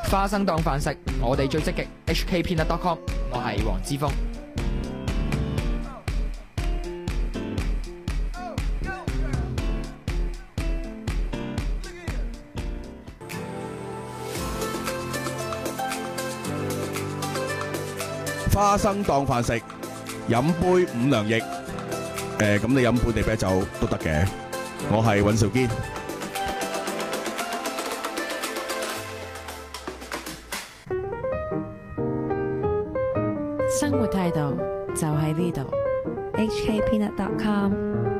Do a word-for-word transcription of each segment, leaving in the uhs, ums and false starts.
花生當飯食，我哋最積極。H K Peanut dot com， 我係黃之鋒。 花生當飯食，飲杯五糧液。誒，咁你飲本地啤酒都得嘅。我係尹兆堅。 生活態度就喺呢度。 H K Peanut dot com。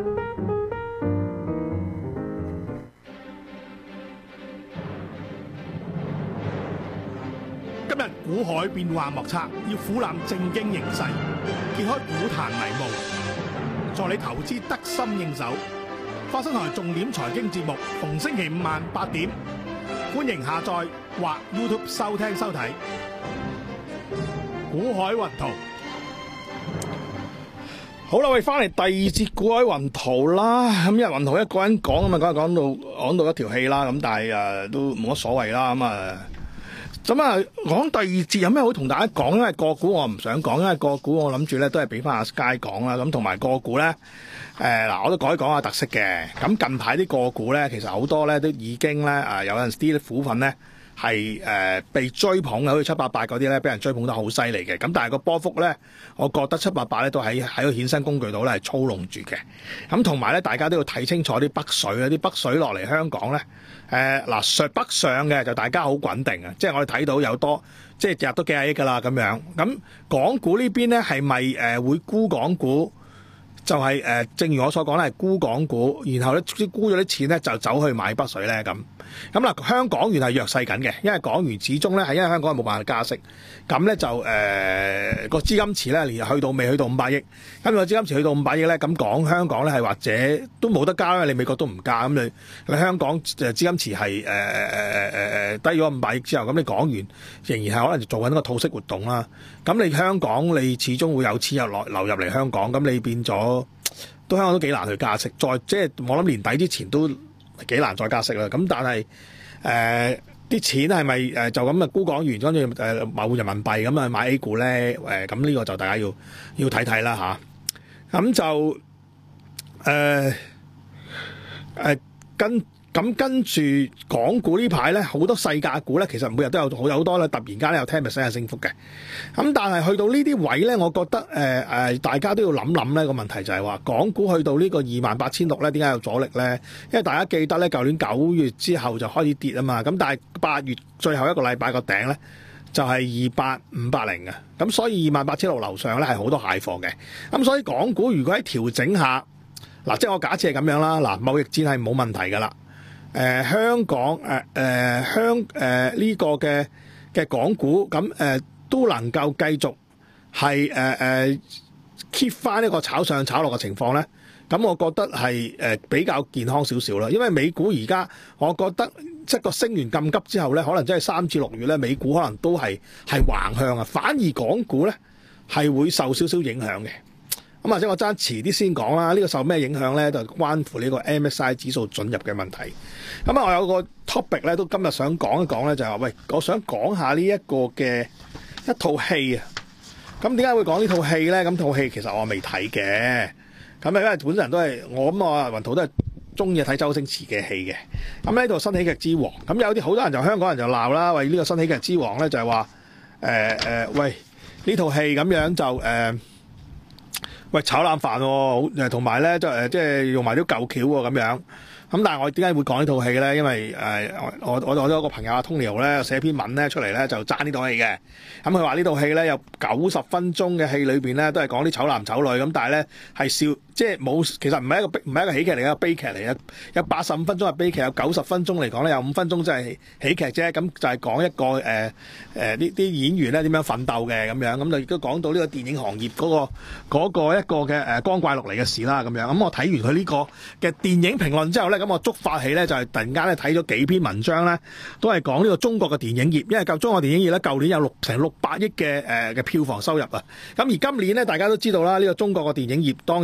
今日股海變幻莫測，要俯瞰正經形勢，揭開股壇迷霧，助你投資得心應手。花生台重點財經節目，逢星期五晚八點，歡迎下載或 YouTube 收聽收睇。股海雲圖，好啦，我哋翻嚟第二節股海雲圖啦。咁因為雲圖一個人講啊嘛，講講到講到一條氣啦，咁但係誒都冇乜所謂啦。咁啊，咁啊講第二節有咩好同大家講？因為個股我唔想講，因為個股我諗住咧都係俾翻阿 Sky 講啦。咁同埋個股咧，誒、呃、嗱，我都講一講下特色嘅。咁近排啲個股咧，其實好多咧都已經咧啊，有陣時啲股份咧。係誒、呃、被追捧嘅，好似七八八嗰啲咧，俾人追捧得好犀利嘅。咁但係個波幅咧，我覺得七八八咧都喺喺個衍生工具度咧係操弄住嘅。咁同埋咧，大家都要睇清楚啲北水啊，啲北水落嚟香港咧，誒嗱上北上嘅就大家好穩定啊，即係我哋睇到有多，即係日日都幾廿億㗎啦咁樣。咁港股呢邊咧係咪誒會沽港股？就係、是、誒、呃，正如我所講咧，係沽港股，然後咧沽咗啲錢咧就走去買北水咧咁。咁嗱，香港元係弱勢緊嘅，因為港元始終咧係因為香港係冇辦法加息，咁咧就誒個、呃、資金池咧連去到未去到五百億，咁個資金池去到五百億咧，咁講香港咧係或者都冇得加，因為你美國都唔加，咁你你香港誒資金池係誒誒誒誒誒低咗五百億之後，咁你港元仍然係可能做緊一個套息活動啦。咁你香港你始終會有錢入來流入嚟香港，咁你變咗都香港都幾難去加息，再即係我諗年底之前都幾難再加息啦。咁但係誒啲錢係咪誒就咁啊沽港元跟住誒買換人民幣咁啊買 A 股咧？誒咁呢個就大家要要睇睇啦吓。咁、啊、就誒誒、呃呃、跟。咁跟住港股呢排咧，好多細價股咧，其實每日都有好有好多咧，突然間咧有十 percent 嘅升幅嘅。咁但係去到呢啲位咧，我覺得誒誒、呃，大家都要諗諗咧個問題就係話，港股去到呢個二萬八千六咧，點解有阻力咧？因為大家記得咧，舊年九月之後就開始跌啊嘛。咁但係八月最後一個禮拜個頂咧就係二八五八零嘅。咁所以二萬八千六樓上咧係好多蟹貨嘅。咁所以港股如果喺調整下，嗱，即係我假設係咁樣啦，嗱，貿易戰係冇問題㗎啦。誒、呃、香港誒誒、呃、香誒呢、呃這個嘅嘅港股咁誒、呃、都能夠繼續係誒誒 keep 翻呢個炒上炒落嘅情況咧，咁我覺得係誒、呃、比較健康少少啦。因為美股而家我覺得即係個升完咁急之後咧，可能真係三至六月咧，美股可能都係係橫向啊，反而港股咧係會受少少影響嘅。咁或者我爭遲啲先講啦，呢、這個受咩影響咧？就關乎呢個 M S I 指數准入嘅問題。咁啊，我有個 topic 咧，都今日想講一講咧，就係、是、話喂，我想講下呢一個嘅一套戲啊。咁點解會講呢套戲咧？咁套戲其實我未睇嘅。咁啊，因為本身人都係我咁啊，雲圖都係中意睇周星馳嘅戲嘅。咁呢套《新喜劇之王》，咁有啲好多人就香港人就鬧啦，喂，呢、這個《新喜劇之王》咧就係話誒誒，喂呢套戲咁樣就誒。呃喂，炒冷飯喎，誒同埋咧就誒即係用埋啲舊橋喎咁樣。咁但係我點解會講呢套戲咧？因為誒、呃、我我我有個朋友阿 Tony 咧寫篇文咧出嚟咧就讚呢套戲嘅。咁佢話呢套戲咧有九十分鐘嘅戲裏邊咧都係講啲醜男醜女咁，但係咧係笑即係冇，其實唔係一個唔係一個喜劇嚟嘅，悲劇嚟嘅。有八十五分鐘係悲劇，有九十分鐘嚟講咧有五分鐘真係喜劇啫。咁就係講一個誒誒呢啲演員咧點樣奮鬥嘅咁樣。咁就亦都講到呢個電影行業嗰、嗰個嗰、嗰個一個嘅誒光怪陸離嘅事啦咁樣。咁我睇完佢呢個嘅電影評論之後咧。咁我觸發起咧就係突然間咧睇咗幾篇文章咧，都係講呢個中國嘅電影業，因為舊中國電影業咧舊年有六成六百億嘅誒嘅票房收入啊。咁而今年咧大家都知道啦，呢個中國嘅電影業當然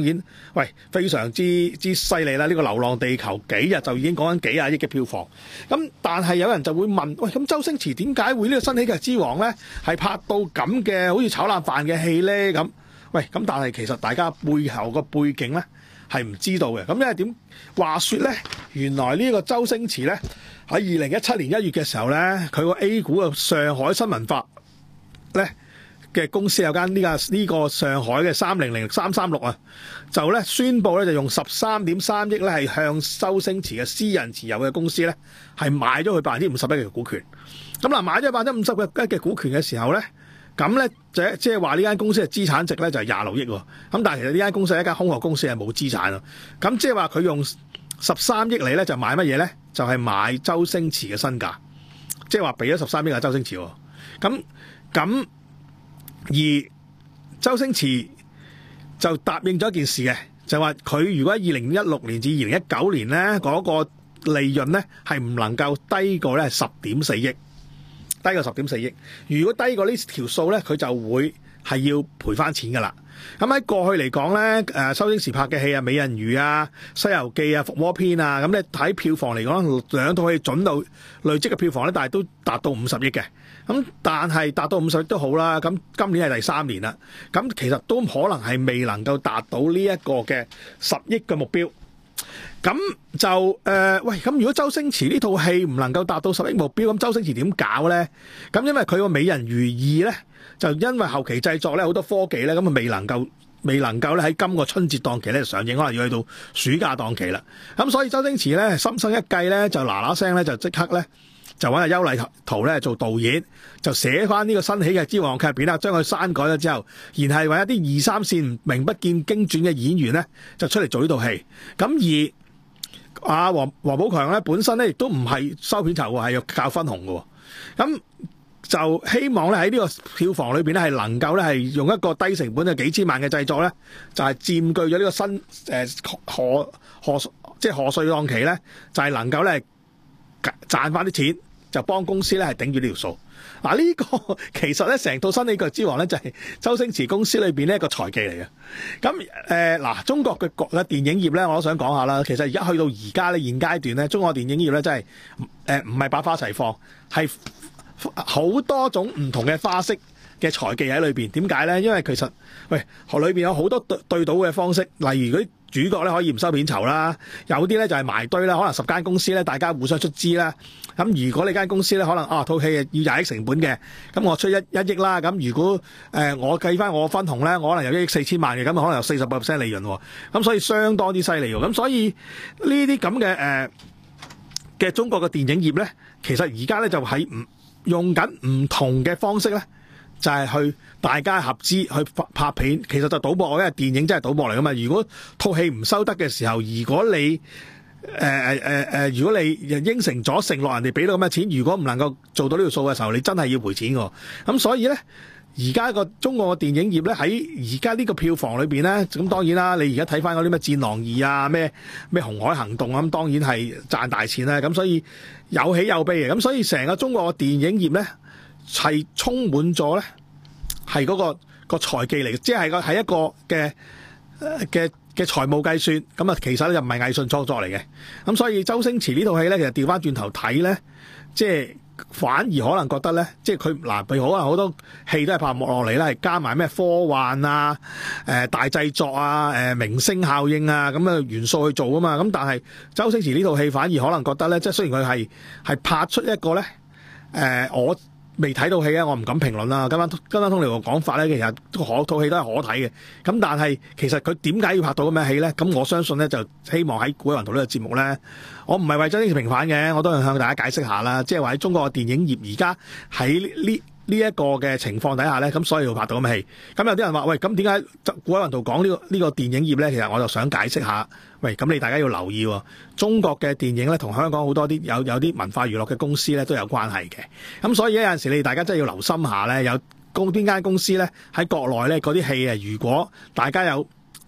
喂，非常之之犀利啦！呢、這個《流浪地球》幾日就已經講緊幾廿億嘅票房。咁但係有人就會問：喂，咁周星馳點解會呢個新喜劇之王咧係拍到咁嘅好似炒冷飯嘅戲咧？咁喂，咁但係其實大家背後個背景咧係唔知道嘅。咁因為點話說咧？原來呢個周星馳咧喺二零一七年一月嘅時候咧，佢個 A 股嘅上海新聞發咧嘅公司有間呢個呢個上海嘅三零零三三六啊，就咧宣布咧就用十三點三億咧係向周星馳嘅私人持有嘅公司咧係買咗佢百分之五十一嘅股權。咁嗱，買咗百分之五十一嘅股權嘅時候咧，咁咧就即係話呢間公司嘅資產值咧就係廿六億喎。咁但係其實呢間公司係一間空殼公司，係冇資產啊。咁即係話佢用十三億嚟咧就買乜嘢咧？就係、是、買周星馳嘅身價，即係話俾咗十三億係周星馳喎。咁咁。而周星馳就答應咗一件事嘅，就話佢如果喺二零一六年至二零一九年咧嗰個利潤咧係唔能夠低過咧十點四億，低過十點四億。如果低過呢條數咧，佢就會係要賠翻錢噶啦。咁喺過去嚟講咧，誒周星馳拍嘅戲啊，《美人魚》啊，《西遊記》啊，《伏魔篇》啊，咁咧睇票房嚟講，兩套戲準到累積嘅票房咧，但係都達到五十億嘅。咁但係達到五十億都好啦，咁今年係第三年啦，咁其實都可能係未能夠達到呢一個嘅十億嘅目標。咁就誒、呃、喂，咁如果周星馳呢套戲唔能夠達到十億目標，咁周星馳點搞咧？咁因為佢個《美人魚二》咧，就因為後期製作咧好多科技咧，咁啊未能夠未能夠咧喺今個春節檔期咧上映，可能要去到暑假檔期啦。咁所以周星馳咧心生一計咧，就嗱嗱聲咧就即刻咧。就揾阿邱禮濤咧做導演，就寫翻呢個新喜劇之王劇片啦，將佢刪改咗之後，然後揾一啲二三線名不見經傳嘅演員咧，就出嚟做呢套戲。咁而阿黃黃寶強咧本身咧亦都唔係收片酬喎，係要靠分紅嘅。咁就希望咧喺呢個票房裏邊咧係能夠咧係用一個低成本嘅幾千萬嘅製作咧，就係、是、佔據咗呢個新誒賀賀即係賀歲檔期咧，就係、是、能夠咧賺翻啲錢。就幫公司咧係頂住呢條數。嗱，呢個其實咧成套新喜劇之王咧就係周星馳公司裏邊呢一個財技嚟嘅。咁誒嗱，中國嘅國嘅電影業咧，我都想講下啦。其實而家去到而家咧現階段咧，中國電影業咧真係誒唔係百花齊放，係好多種唔同嘅花式嘅財技喺裏邊。點解咧？因為其實喂，學裏邊有好多對對賭嘅方式，例如嗰啲主角咧可以唔收片酬啦，有啲咧就係埋堆啦，可能十間公司咧大家互相出資啦。咁如果你間公司咧可能啊套戲要廿億成本嘅，咁我出一一億啦。咁如果誒、呃、我計翻我分紅咧，我可能有一億四千萬嘅，咁可能有四十個 percent 利潤喎。咁所以相當啲犀利喎。咁所以呢啲咁嘅誒嘅中國嘅電影業咧，其實而家咧就喺唔用緊唔同嘅方式咧。就係去大家合資去拍片，其實就賭博，因為電影真係賭博嚟噶嘛。如果套戲唔收得嘅時候，如果你誒誒誒誒，如果你應承咗承諾人哋俾到咁嘅錢，如果唔能夠做到呢條數嘅時候，你真係要賠錢㗎。咁所以咧，而家個中國嘅電影業咧喺而家呢個票房裏邊咧，咁當然啦，你而家睇翻嗰啲咩戰狼二啊，咩咩紅海行動啊，咁當然係賺大錢啦。咁所以有喜有悲嘅，咁所以成個中國嘅電影業咧。係充滿咗咧，係嗰、嗰個、嗰個財技嚟嘅，即係個係一個嘅嘅嘅財務計算。咁啊，其實咧就唔係藝術創作嚟嘅。咁所以周星馳呢套戲咧，其實調翻轉頭睇咧，即係反而可能覺得咧，即係佢嗱，譬如可能好多戲都係拍落落嚟咧，係加埋咩科幻啊、誒、呃、大製作啊、誒、呃、明星效應啊咁嘅元素去做啊嘛。咁但係周星馳呢套戲反而可能覺得咧，即係雖然佢係係拍出一個咧，誒、呃、我。未睇到戲啊，我唔敢評論啦。今晚今晚通嚟個講法咧，其實可套戲都係可睇嘅。咁但係其實佢點解要拍到咁嘅戲咧？咁我相信咧，就希望喺《古韻圖》呢個節目咧，我唔係為周星馳平反嘅，我都係向大家解釋下啦。即係話喺中國嘅電影業而家喺呢呢一個嘅情況底下咧，咁所以要拍到咁嘅戲。咁有啲人話：喂，咁點解《古韻圖》講呢個呢個電影業咧？其實我就想解釋下。喂，咁你大家要留意喎，中國嘅電影咧同香港好多啲有有啲文化娛樂嘅公司咧都有關係嘅。咁所以有陣時你大家真係要留心下咧，有公邊間公司咧喺國內咧嗰啲戲啊，如果大家有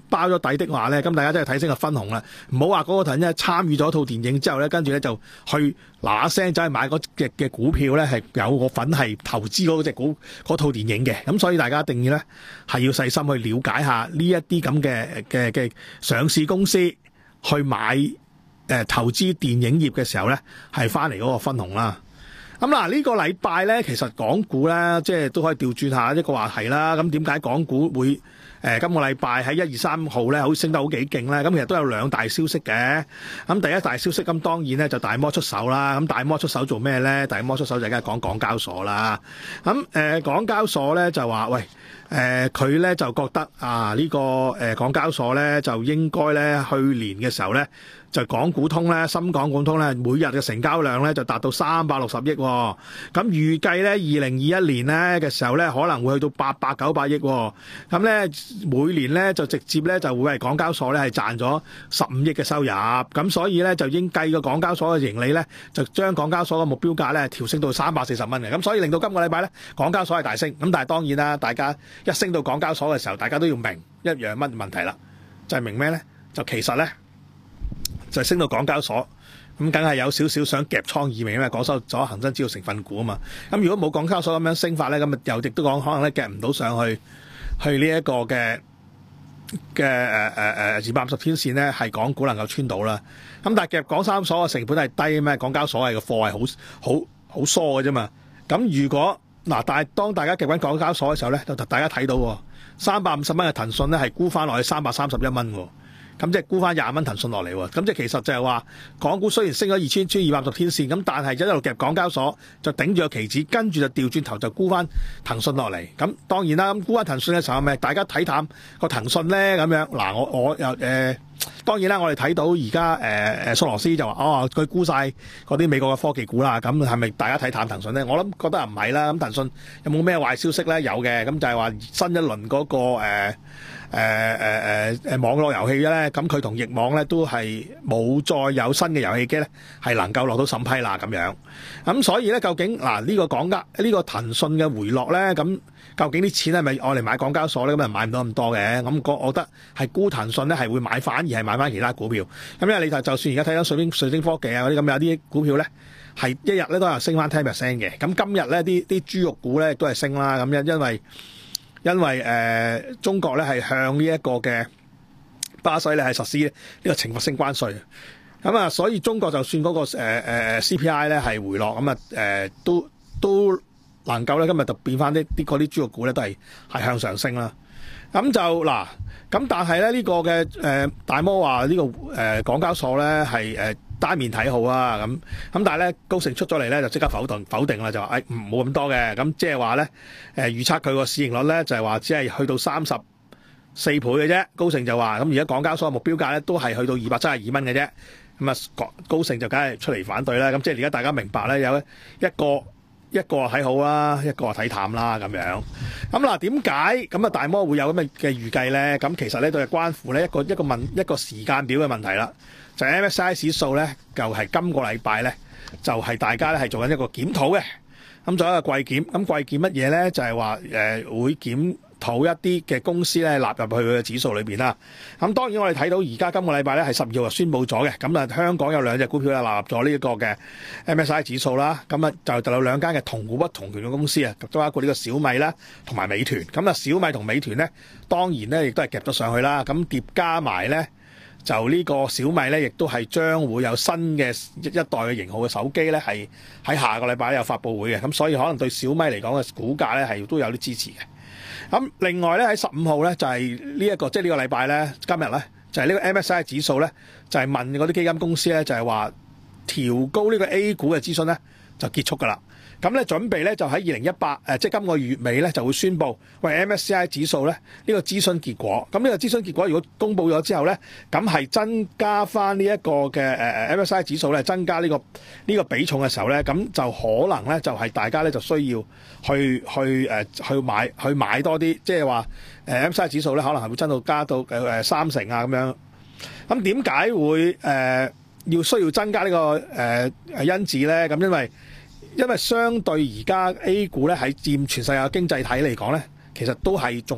包咗底的話咧，咁大家真係睇清個分紅啦。唔好話嗰個人咧參與咗套電影之後咧，跟住咧就去嗱嗱聲走去買嗰隻嘅股票咧，係有個份係投資嗰隻股嗰套電影嘅。咁所以大家一定要咧係要細心去了解下呢一啲咁嘅嘅嘅上市公司去買誒、呃、投資電影業嘅時候咧，係翻嚟嗰個分紅啦。咁嗱，呢個禮拜咧，其實港股咧，即係都可以調轉下一個話題啦。咁點解港股會誒、呃、今個禮拜喺一二三號咧，好升得好幾勁咧？咁其實都有兩大消息嘅。咁第一大消息咁當然咧就大摩出手啦。咁大摩出手做咩咧？大摩出手就梗係講港交所啦。咁誒、呃、港交所咧就話喂，誒佢咧就覺得啊呢、這個誒、呃、港交所咧就應該咧去年嘅時候咧。就港股通咧，深港股通咧，每日嘅成交量咧就達到三百六十億、哦，咁預計咧二零二一年咧嘅時候咧，可能會去到八百九百億、哦，咁咧每年咧就直接咧就會係港交所咧係賺咗十五億嘅收入，咁所以咧就已經計個港交所嘅盈利咧，就將港交所嘅目標價咧調升到三百四十蚊嘅，咁所以令到今個禮拜咧港交所係大升，咁但係當然啦，大家一升到港交所嘅時候，大家都要明一樣乜問題啦，就係、是、明咩咧？就其實咧。就升到港交所，咁梗係有少少想夾倉意味，因為港收咗恒生指數成分股啊嘛。咁如果冇港交所咁樣升法咧，咁啊又亦都講可能咧夾唔到上去，去呢一個嘅嘅誒誒誒二百五十天線咧，係港股能夠穿到啦。咁但係夾港三所嘅成本係低咩？港交所係個貨係好好好疏嘅啫嘛。咁如果嗱，但係當大家夾緊港交所嘅時候咧，就大家睇到三百五十蚊嘅騰訊咧係沽翻落去三百三十一蚊喎。咁即係沽翻廿蚊騰訊落嚟喎，咁即係其實就係話港股雖然升咗二千穿二百五十天線，咁但係一路夾港交所就頂住個期指，跟住就調轉頭就沽翻騰訊落嚟。咁當然啦，咁沽翻騰訊嘅時候係咪大家睇淡個騰訊咧？咁樣嗱，我我又誒、呃、當然啦，我哋睇到而家誒誒蘇羅斯就話哦，佢沽晒嗰啲美國嘅科技股啦，咁係咪大家睇淡騰訊咧？我諗覺得唔係啦。咁騰訊有冇咩壞消息咧？有嘅，咁就係話新一輪嗰、那個誒。呃誒誒誒誒網絡遊戲咧，咁佢同易網咧都係冇再有新嘅遊戲機咧，係能夠落到審批啦咁樣。咁所以咧，究竟嗱呢、這個港交呢個騰訊嘅回落咧，咁究竟啲錢係咪愛嚟買港交所咧？咁啊買唔到咁多嘅。咁我我覺得係沽騰訊咧係會買，反而係買翻其他股票。咁因為你就就算而家睇到水晶水晶科技啊嗰啲咁有啲股票咧，係一日咧都有升翻十 percent 嘅。咁今日咧啲啲豬肉股咧都係升啦。咁因因為因為誒、呃、中國咧係向呢一個嘅巴西咧係實施呢個懲罰性關稅，咁啊所以中國就算嗰、那個誒誒、呃、C P I 咧係回落，咁啊誒都都能夠咧今日就變翻啲啲嗰啲豬肉股咧都係係向上升啦。咁就嗱，咁但係咧呢、這個嘅誒、呃、大摩話呢、這個誒、呃、港交所咧係誒單面睇好啊，咁咁但係咧高盛出咗嚟咧就即刻否定否定啦，就話誒唔冇咁多嘅，咁即係話咧誒預測佢個市盈率咧就係話只係去到三十四倍嘅啫。高盛就話咁而家港交所嘅目標價咧都係去到二百七十二蚊嘅啫。咁啊高盛就梗係出嚟反對啦。咁即係而家大家明白咧有一個。一個睇好啦，一個睇淡啦咁樣。咁嗱，點解咁啊大摩會有咁嘅嘅預計咧？咁其實咧都係關乎咧一個一個問一個時間表嘅問題啦。就係 M S C I 指數咧，就係今個禮拜咧，就係大家咧係做緊一個檢討嘅。咁做一個季檢，咁季檢乜嘢咧？就係話誒會檢討一啲嘅公司咧納入去佢嘅指數裏邊啦。咁當然我哋睇到而家今個禮拜咧係十二號就宣佈咗嘅，咁啊香港有兩隻股票咧納入咗呢一個嘅 M S C I 指數啦。咁啊就就有兩間嘅同股不同權嘅公司啊，都包括呢個小米啦同埋美團。咁啊小米同美團咧當然咧亦都係夾咗上去啦。咁疊加埋咧就呢個小米咧亦都係將會有新嘅一代嘅型號嘅手機咧係喺下個禮拜有發佈會嘅。咁所以可能對小米嚟講嘅股價咧係都有啲支持嘅。咁另外咧喺十五號咧就係呢一個即係呢個禮拜咧今日咧就係呢個 M S C I 指數咧就係問嗰啲基金公司咧就係話調高呢個 A 股嘅諮詢咧就結束㗎啦。咁咧準備咧就喺二零一八誒即係今個月尾咧就會宣布喂 M S C I 指數咧呢個諮詢結果。咁呢個諮詢結果如果公佈咗之後咧，咁係增加翻呢一個嘅誒誒 M S C I 指數咧增加呢個呢個比重嘅時候咧，咁就可能咧就係大家咧就需要去去誒去買去買多啲，即係話誒 M S C I 指數咧可能係會增到加到誒誒三成啊咁樣。咁點解會誒要需要增加呢個誒誒因子咧？咁因為因為相對而家 A 股咧喺佔全世界經濟體嚟講咧，其實都係仲係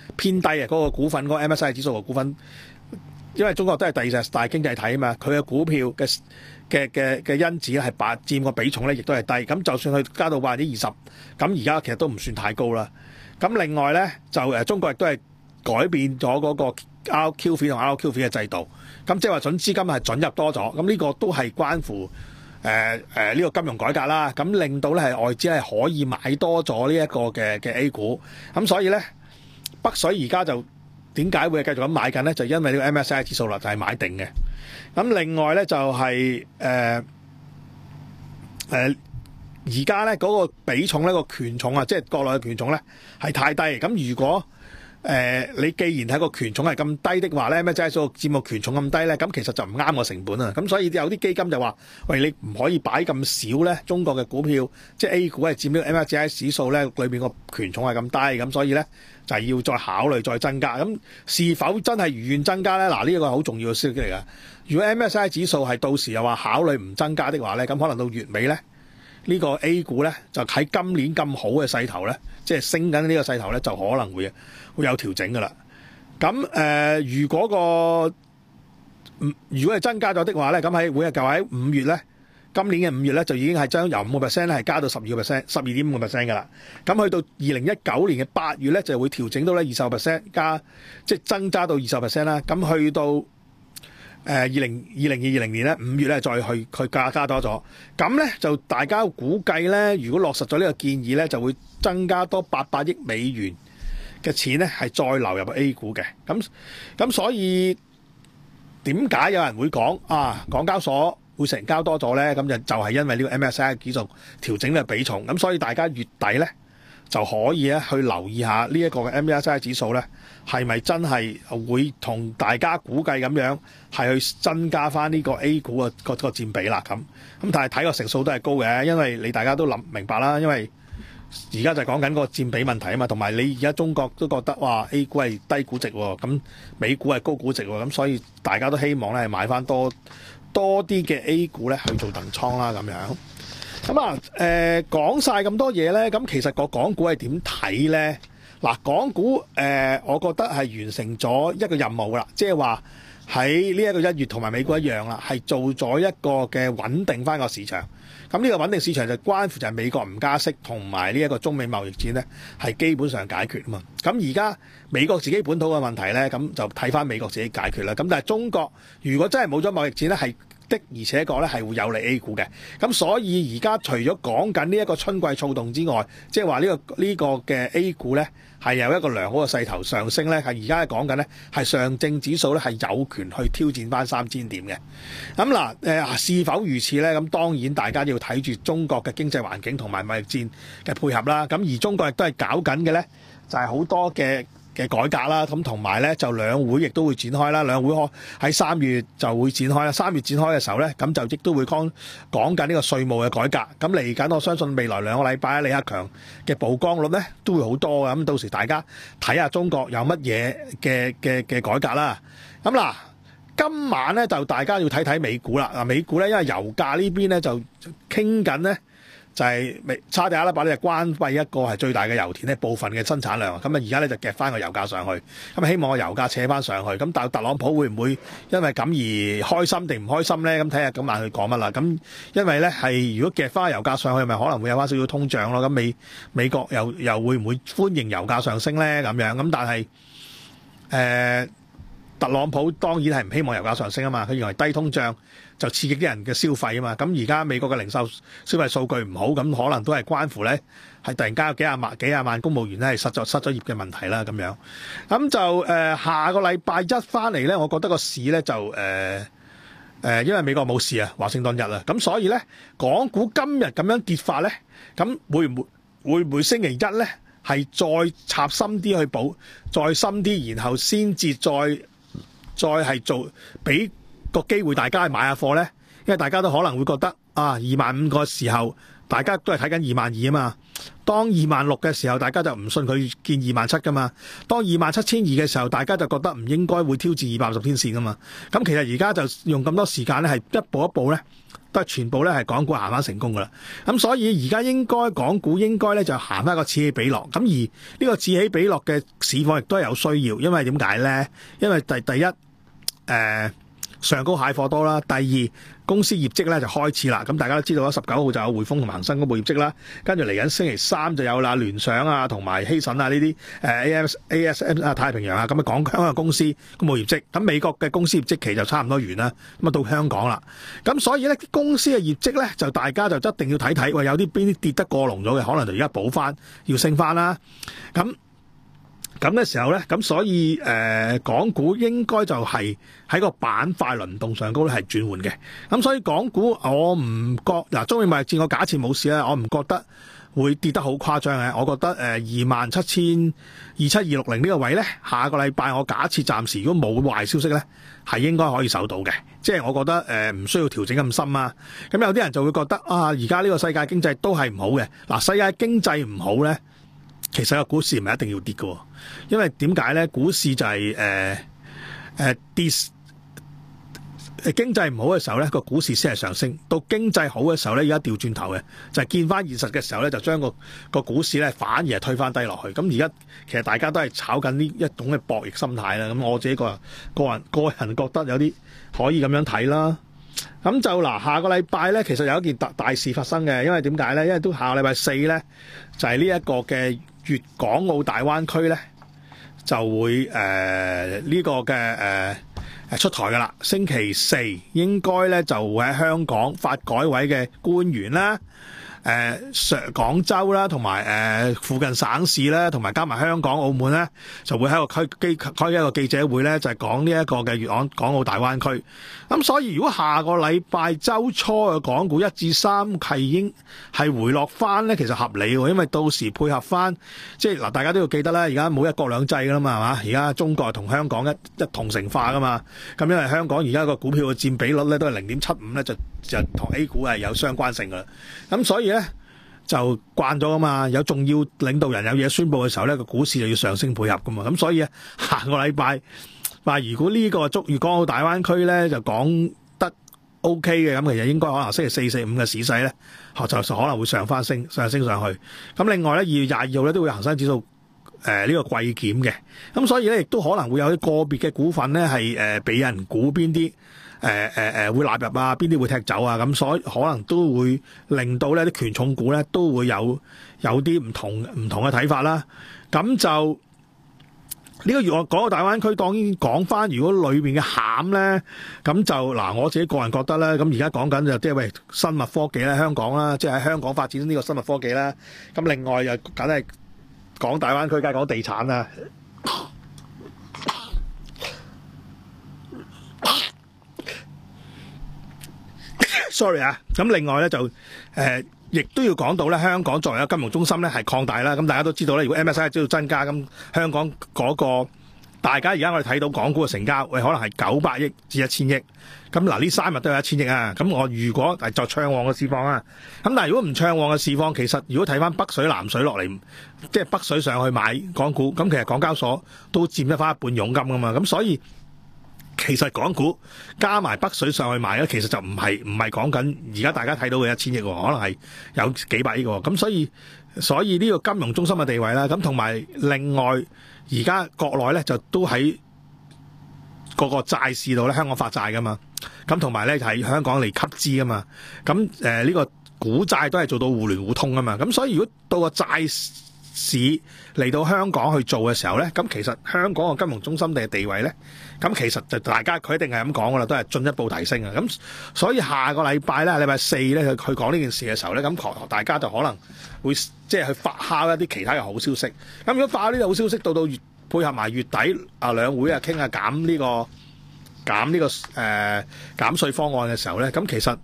偏低啊，嗰、那個股份嗰、那個 M S C I 指數嘅股份，因為中國都係第二隻大經濟體啊嘛，佢嘅股票嘅嘅嘅嘅因子咧係八佔個比重咧，亦都係低。咁就算佢加到百分之二十，咁而家其實都唔算太高啦。咁另外咧就誒中國亦都係改變咗嗰個 R Q 費同 R Q 費嘅制度，咁即係話準資金係準入多咗，咁呢個都係關乎誒誒呢個金融改革啦。咁令到咧係外資係可以買多咗呢一個嘅嘅 A 股，咁所以咧北水而家就點解會繼續咁買緊咧？就因為呢個 M S C I 指數啦，就係買定嘅。咁另外咧就係誒誒而家咧嗰個比重咧、個權重啊，即係國內嘅權重咧係太低。咁如果誒、呃，你既然喺個權重係咁低的話咧，咩即係個佔個權重咁低咧，咁其實就唔啱個成本啊。咁所以有啲基金就話：喂，你唔可以擺咁少咧，中國嘅股票即係 A 股係佔呢個 M S C I 指數咧，裏邊個權重係咁低，咁所以咧就係要再考慮再增加。咁是否真係如願增加咧？嗱，呢一個好重要嘅消息嚟㗎。如果 M S C I 指數係到時又話考慮唔增加的話咧，咁可能到月尾咧。呢個 A 股咧就喺今年咁好嘅勢頭咧，即係升緊呢個勢頭咧，就可能會會有調整噶啦。咁誒、呃，如果個如果係增加咗的話咧，咁喺會係就喺五月咧，今年嘅五月咧就已經係將由五個 percent 咧係加到十二個 percent， 十二點五個 percent 噶啦。咁去到二零一九年嘅八月咧就會調整到咧二十個 percent 加，即係增加到二十 percent 啦。咁去到誒二零二零二零年咧五月咧再去去加加多咗，咁咧就大家估計咧，如果落實咗呢個建議咧，就會增加多八百億美元嘅錢咧，係再流入 A 股嘅。咁咁所以點解有人會講啊？港交所會成交多咗咧？咁就就係因為呢個 M S C I 指數調整嘅比重。咁所以大家月底咧就可以咧去留意下呢一個嘅 M S C I 指數咧。係咪真係會同大家估計咁樣係去增加翻呢個 A 股嘅個個佔比啦？咁咁但係睇個成數都係高嘅，因為你大家都諗明白啦，因為而家就係講緊個佔比問題啊嘛，同埋你而家中國都覺得哇 A 股係低估值喎，咁美股係高估值喎，咁所以大家都希望咧係買翻多多啲嘅 A 股咧去做鄧倉啦咁樣。咁啊誒講晒咁多嘢咧，咁其實個港股係點睇咧？嗱，港股誒、呃，我覺得係完成咗一個任務啦，即係話喺呢一個一月同埋美股一樣啦，係做咗一個嘅穩定翻個市場。咁呢個穩定市場就關乎就係美國唔加息同埋呢一個中美貿易戰咧，係基本上解決啊嘛。咁而家美國自己本土嘅問題咧，咁就睇翻美國自己解決啦。咁但係中國如果真係冇咗貿易戰咧，係的而且確咧係會有利 A 股嘅。咁所以而家除咗講緊呢一個春季躁動之外，即係話呢個呢、呢個嘅 A 股咧係有一個良好嘅勢頭上升咧，係而家講緊咧係上證指數咧係有權去挑戰翻三千點嘅。咁嗱誒是否如此咧？咁當然大家要睇住中國嘅經濟環境同埋貿易戰嘅配合啦。咁而中國亦都係搞緊嘅咧，就係好多嘅嘅改革啦。咁同埋咧就兩會亦都會展開啦。兩會開喺三月就會展開啦。三月展開嘅時候咧，咁就亦都會講講緊呢個稅務嘅改革。咁嚟緊，我相信未來兩個禮拜李克強嘅曝光率咧都會好多嘅。咁到時大家睇下中國有乜嘢嘅嘅嘅改革啦。咁嗱，今晚咧就大家要睇睇美股啦。嗱，美股咧因為油價呢邊咧就傾緊咧。就係沙地阿拉伯咧就關閉一個係最大嘅油田咧部分嘅生產量，咁啊而家咧就夾翻個油價上去，咁希望個油價扯翻上去。咁但係特朗普會唔會因為咁而開心定唔開心咧？咁睇下今晚佢講乜啦。咁因為咧係如果夾翻個油價上去，咪可能會有翻少少通脹咯。咁美美國又又會唔會歡迎油價上升咧？咁樣咁但係誒。呃特朗普當然係唔希望油價上升啊嘛，佢認為低通脹就刺激啲人嘅消費啊嘛。咁而家美國嘅零售消費數據唔好，咁可能都係關乎咧係突然間有幾廿萬幾廿萬公務員咧係失咗失咗業嘅問題啦咁樣。咁就誒、呃、下個禮拜一翻嚟咧，我覺得個市咧就誒誒、呃呃，因為美國冇事啊，華盛頓日啊，咁所以咧港股今日咁樣跌法咧，咁會唔會會唔會星期一咧係再插深啲去補，再深啲，然後先至再。再係做俾個機會大家去買下貨咧，因為大家都可能會覺得啊二萬五個時候，大家都係睇緊二萬二啊嘛。當二萬六嘅時候，大家就唔信佢見二萬七噶嘛。當二萬七千二嘅時候，大家就覺得唔應該會挑戰二百五十天線噶嘛。咁其實而家就用咁多時間咧，係一步一步咧，都係全部咧係港股行翻成功噶啦。咁所以而家應該港股應該咧就行翻一個此起彼落。咁而呢個此起彼落嘅市況亦都係有需要，因為點解咧？因為第第一誒。呃上高蟹貨多啦，第二公司業績咧就開始啦。咁大家都知道啦，十九號就有匯豐同恒生公布業績啦，跟住嚟緊星期三就有啦聯想啊同埋希慎啊呢啲誒 A S A S M 啊太平洋啊咁啊港香港公司公布業績。咁美國嘅公司業績期就差唔多完啦，咁啊到香港啦。咁所以咧公司嘅業績咧就大家就一定要睇睇，喂有啲邊啲跌得過龍咗嘅，可能就而家補翻要升翻啦。咁咁嘅時候咧，咁所以誒、呃、港股應該就係喺個板塊輪動上高咧係轉換嘅。咁所以港股我唔覺嗱，中美貿易戰我假設冇事咧，我唔覺得會跌得好誇張嘅。我覺得誒二萬七千二七二六零呢個位咧，下個禮拜我假設暫時如果冇壞消息咧，係應該可以守到嘅。即係我覺得誒唔、呃、需要調整咁深啊。咁有啲人就會覺得啊，而家呢個世界經濟都係唔好嘅。嗱，世界經濟唔好咧。其實個股市唔係一定要跌嘅，因為點解咧？股市就係誒誒跌，誒經濟唔好嘅時候咧，個股市先係上升；到經濟好嘅時候咧，而家調轉頭嘅就係見翻現實嘅時候咧，就將個個股市咧反而係推翻低落去。咁而家其實大家都係炒緊呢一種嘅博弈心態啦。咁我自己個人個人個人覺得有啲可以咁樣睇啦。咁就嗱，下個禮拜咧，其實有一件大大事發生嘅，因為點解咧？因為都下個禮拜四咧，就係呢一個嘅粵港澳大灣區咧，就會誒呢、呃這個嘅誒誒出台噶啦。星期四應該咧就會喺香港發改委嘅官員啦。誒上、呃、廣州啦，同埋誒附近省市啦，同埋加埋香港、澳門咧，就會喺個開機開一個記者會咧，就係、是、講呢一個嘅粵港港澳大灣區。咁所以如果下個禮拜週初嘅港股一至三係已經係回落翻咧，其實合理喎，因為到時配合翻，即係嗱，大家都要記得啦，而家冇一國兩制噶啦嘛，係嘛？而家中國同香港一一同城化噶嘛。咁因為香港而家個股票嘅佔比率咧都係零點七五咧，就就同 A 股係有相關性噶啦。咁所以咧就慣咗噶嘛，有重要領導人有嘢宣佈嘅時候咧，個股市就要上升配合噶嘛。咁所以啊，下個禮拜話如果呢個粵港澳大灣區咧就講得 OK 嘅，咁其實應該可能星期四、四五嘅市勢咧，就就可能會上翻升上升上去。咁另外咧，二月廿二號咧都會恒生指數誒呢個季檢嘅。咁所以咧亦都可能會有啲個別嘅股份咧係誒俾人估邊啲。誒誒誒會納入啊，邊啲會踢走啊？咁所以可能都會令到呢啲權重股咧都會有有啲唔同唔同嘅睇法啦。咁就呢個粵港澳大灣區，當然講翻，如果裏邊嘅餡咧，咁就嗱我自己個人覺得咧，咁而家講緊就即係喂生物科技咧，香港啦，即係喺香港發展呢個生物科技啦。咁另外又梗係講大灣區，梗係講地產啦。sorry 啊，咁另外咧就誒，亦、呃、都要講到咧，香港作為一個金融中心咧係擴大啦。咁大家都知道咧，如果 M S C I 知道增加，咁香港嗰、那個大家而家我哋睇到港股嘅成交，喂可能係九百億至一千億。咁嗱呢三日都有一千億啊。咁我如果係作暢旺嘅市況啊，咁但係如果唔暢旺嘅市況，其實如果睇翻北水南水落嚟，即係北水上去買港股，咁其實港交所都佔得翻一半佣金噶嘛。咁所以其實港股加埋北水上去買咧，其實就唔係唔係講緊而家大家睇到嘅一千億喎，可能係有幾百億喎。咁所以所以呢個金融中心嘅地位啦，咁同埋另外而家國內咧就都喺個個債市度咧，香港發債噶嘛，咁同埋咧就喺香港嚟吸資噶嘛。咁誒呢個股債都係做到互聯互通噶嘛。咁所以如果到個債市嚟到香港去做嘅時候咧，咁其實香港嘅金融中心嘅地位咧，咁其實就大家佢一定係咁講噶啦，都係進一步提升啊。咁所以下個禮拜咧，禮拜四咧，佢佢講呢件事嘅時候咧，咁大家就可能會即係去發酵一啲其他嘅好消息。咁如果發酵呢啲好消息，到到月配合埋月底啊兩會啊傾下減呢個減呢個誒減稅方案嘅時候咧，咁其實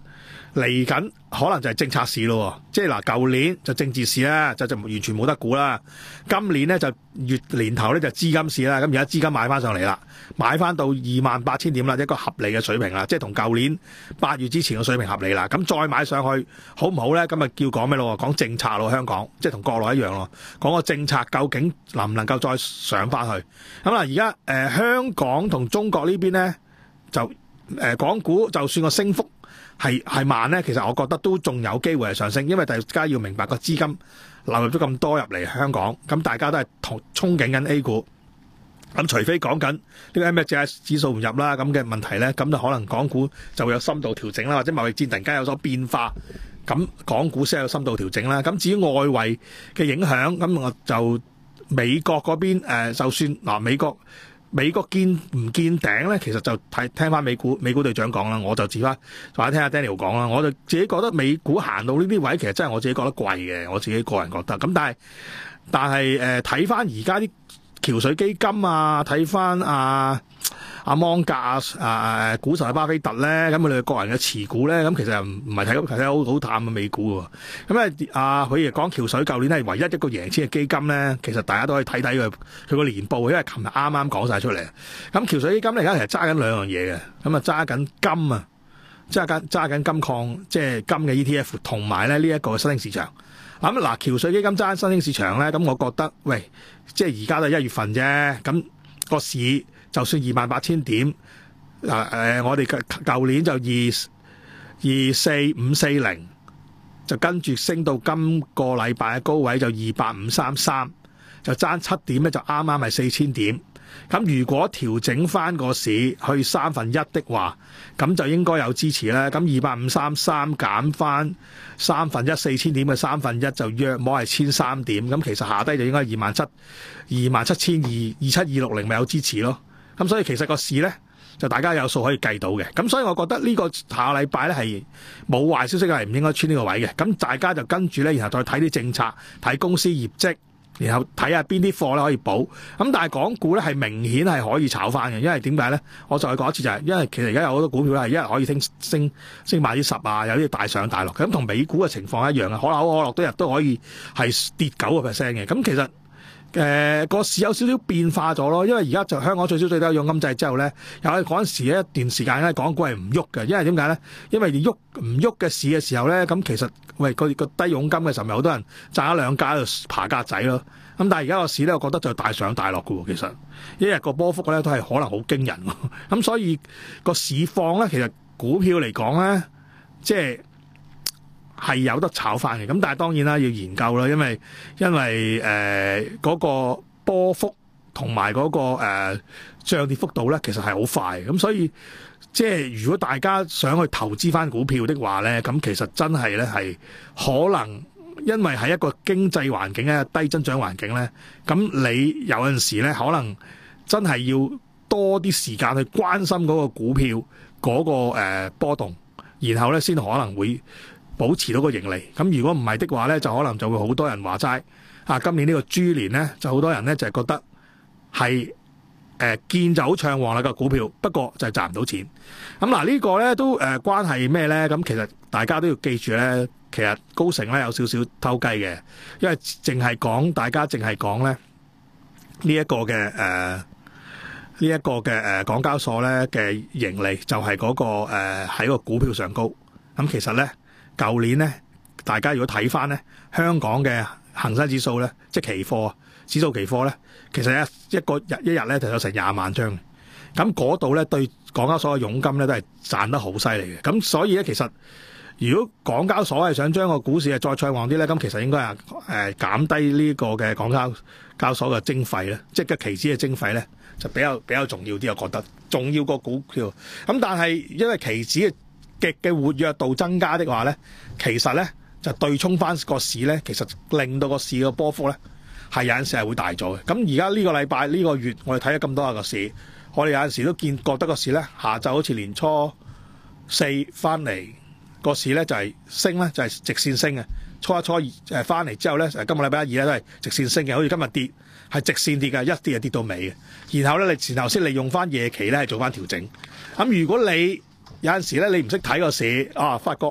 嚟緊可能就係政策市咯，即係嗱，舊年就政治市啦，就就完全冇得估啦。今年咧就月年頭咧就資金市啦，咁而家資金買翻上嚟啦，買翻到二萬八千點啦，一個合理嘅水平啦，即係同舊年八月之前嘅水平合理啦。咁再買上去好唔好咧？咁啊叫講咩咯？講政策咯，香港即係同國內一樣咯，講個政策究竟能唔能夠再上翻去？咁嗱，而家誒香港同中國呢邊咧就誒、呃、港股就算個升幅係係慢咧，其實我覺得都仲有機會係上升，因為大家要明白個資金流入咗咁多入嚟香港，咁大家都係同憧憬緊 A 股，咁除非講緊呢個 M S C I 指數唔入啦咁嘅問題咧，咁就可能港股就會有深度調整啦，或者貿易戰突然間有所變化，咁港股先有深度調整啦。咁至於外圍嘅影響，咁我就美國嗰邊誒、呃，就算嗱、呃、美國。美國見唔見頂咧？其實就睇聽翻美股美股隊長講啦，我就自翻或者聽下 Daniel 講啦。我就自己覺得美股行到呢啲位，其實真係我自己覺得貴嘅。我自己個人覺得咁，但係但係誒睇翻而家啲橋水基金啊，睇翻阿阿芒格啊啊股神巴菲特咧，咁佢哋個人嘅持股咧，咁其實唔唔係睇睇好好淡嘅美股喎。咁咧啊，佢亦講橋水舊年係唯一一個贏錢嘅基金咧，其實大家都可以睇睇佢佢個年報，因為琴日啱啱講晒出嚟。咁橋水基金咧而家其實揸緊兩樣嘢嘅，咁啊揸緊金啊，揸緊揸緊金礦，即係金嘅 E T F， 同埋咧呢一個新興市場。咁嗱，橋水基金揸緊新興市場咧，咁我覺得喂，即係而家都係一月份啫，咁個市。就算二萬八千點，嗱、呃、誒，我哋舊年就二二四五四零，就跟住升到今個禮拜嘅高位就二八五三三，就爭七點咧，就啱啱係四千點。咁如果調整翻個市去三分一的話，咁就應該有支持啦。咁二八五三三減翻三分一四千點嘅三分一就約摸係千三點。咁其實下低就應該二萬七二萬七千二二七二六零咪有支持咯。咁所以其實個市咧就大家有數可以計到嘅，咁所以我覺得呢個下個禮拜咧係冇壞消息係唔應該穿呢個位嘅，咁大家就跟住咧，然後再睇啲政策，睇公司業績，然後睇下邊啲貨咧可以補。咁但係港股咧係明顯係可以炒翻嘅，因為點解咧？我再講一次就係、是，因為其實而家有好多股票咧係一日可以升升升百分之十啊，有啲大上大落，咁同美股嘅情況一樣啊，可口可樂都日都可以係跌九個 percent 嘅，咁其實。誒、呃、個市有少少變化咗咯，因為而家就香港最少最低佣金制之後咧，有嗰陣時一段時間咧，港股係唔喐嘅，因為點解咧？因為喐唔喐嘅市嘅時候咧，咁其實喂個個低佣金嘅時候，咪好多人賺一兩家喺度爬格仔咯。咁但係而家個市咧，我覺得就大上大落嘅喎，其實一日個波幅咧都係可能好驚人。咁所以個市況咧，其實股票嚟講咧，即係。係有得炒翻嘅，咁但係當然啦，要研究啦，因為因為誒嗰、呃那個波幅同埋嗰個誒漲跌幅度咧，其實係好快，咁所以即係如果大家想去投資翻股票的話咧，咁其實真係咧係可能因為喺一個經濟環境咧低增長環境咧，咁你有陣時咧可能真係要多啲時間去關心嗰個股票嗰、那個誒、呃、波動，然後咧先可能會。保持到個盈利，咁如果唔係的話咧，就可能就會好多人話齋啊！今年呢個豬年咧，就好多人咧就係、是、覺得係誒、呃、見就好暢旺啦個股票，不過就係賺唔到錢。咁嗱、這個、呢個咧都誒、呃、關係咩咧？咁其實大家都要記住咧，其實高盛咧有少少偷雞嘅，因為淨係講大家淨係講咧呢一、這個嘅誒呢一個嘅誒、呃、港交所咧嘅盈利就係嗰、那個誒喺、呃、個股票上高。咁其實咧。舊年咧，大家如果睇翻咧，香港嘅恒生指數咧，即係期貨指數期貨咧，其實一一個日一日咧就有成廿萬張。咁嗰度咧對港交所嘅佣金咧都係賺得好犀利嘅。咁所以咧，其實如果港交所係想將個股市係再暢旺啲咧，咁其實應該係誒減低呢個嘅港交交所嘅徵費咧，即係嘅期指嘅徵費咧，就比較比較重要啲。我覺得重要過股票。咁但係因為期指嘅極嘅活躍度增加的話咧，其實咧就對沖翻個市咧，其實令到個市嘅波幅咧係有陣時係會大咗嘅。咁而家呢個禮拜呢個月，我哋睇咗咁多下個市，我哋有陣時都見覺得個市咧下晝好似年初四翻嚟個市咧就係升咧，就係直線升嘅。初一初二誒翻嚟之後咧，今個禮拜一二咧都係直線升嘅，好似今日跌係直線跌嘅，一跌就跌到尾嘅。然後咧，你前後先利用翻夜期咧係做翻調整。咁如果你有陣時咧，你唔識睇個市啊，發覺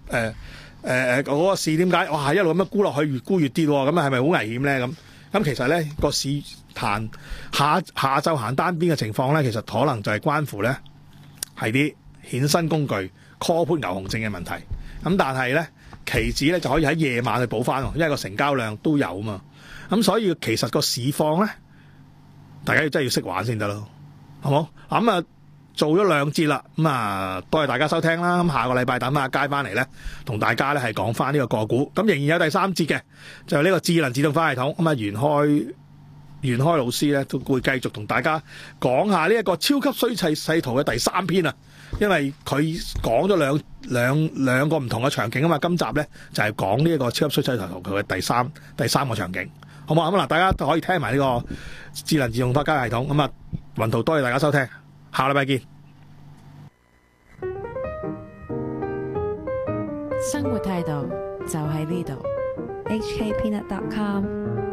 誒誒誒嗰個市點解哇一路咁樣沽落去，越沽越跌喎？咁啊係咪好危險咧？咁咁其實咧個市彈下下晝行單邊嘅情況咧，其實可能就係關乎咧係啲衍生工具 call put 牛熊證嘅問題。咁但係咧期指咧就可以喺夜晚去補翻，因為個成交量都有嘛。咁所以其實個市況咧，大家要真係要識玩先得咯，好冇？咁啊做咗兩節啦，咁啊多謝大家收聽啦。咁下個禮拜等阿佳翻嚟咧，同大家咧係講翻呢個個股。咁仍然有第三節嘅，就係呢個智能自動化系統。咁啊袁開袁開老師咧都會繼續同大家講下呢一個超級衰砌勢圖嘅第三篇啊。因為佢講咗兩兩兩個唔同嘅場景啊嘛，今集咧就係講呢一個超級衰砌圖佢嘅第三第三個場景，好嘛？咁嗱，大家都可以聽埋呢個智能自動化交易系統。咁啊，雲圖多謝大家收聽，下禮拜見。 生活態度就喺呢度。 H K Peanut dot com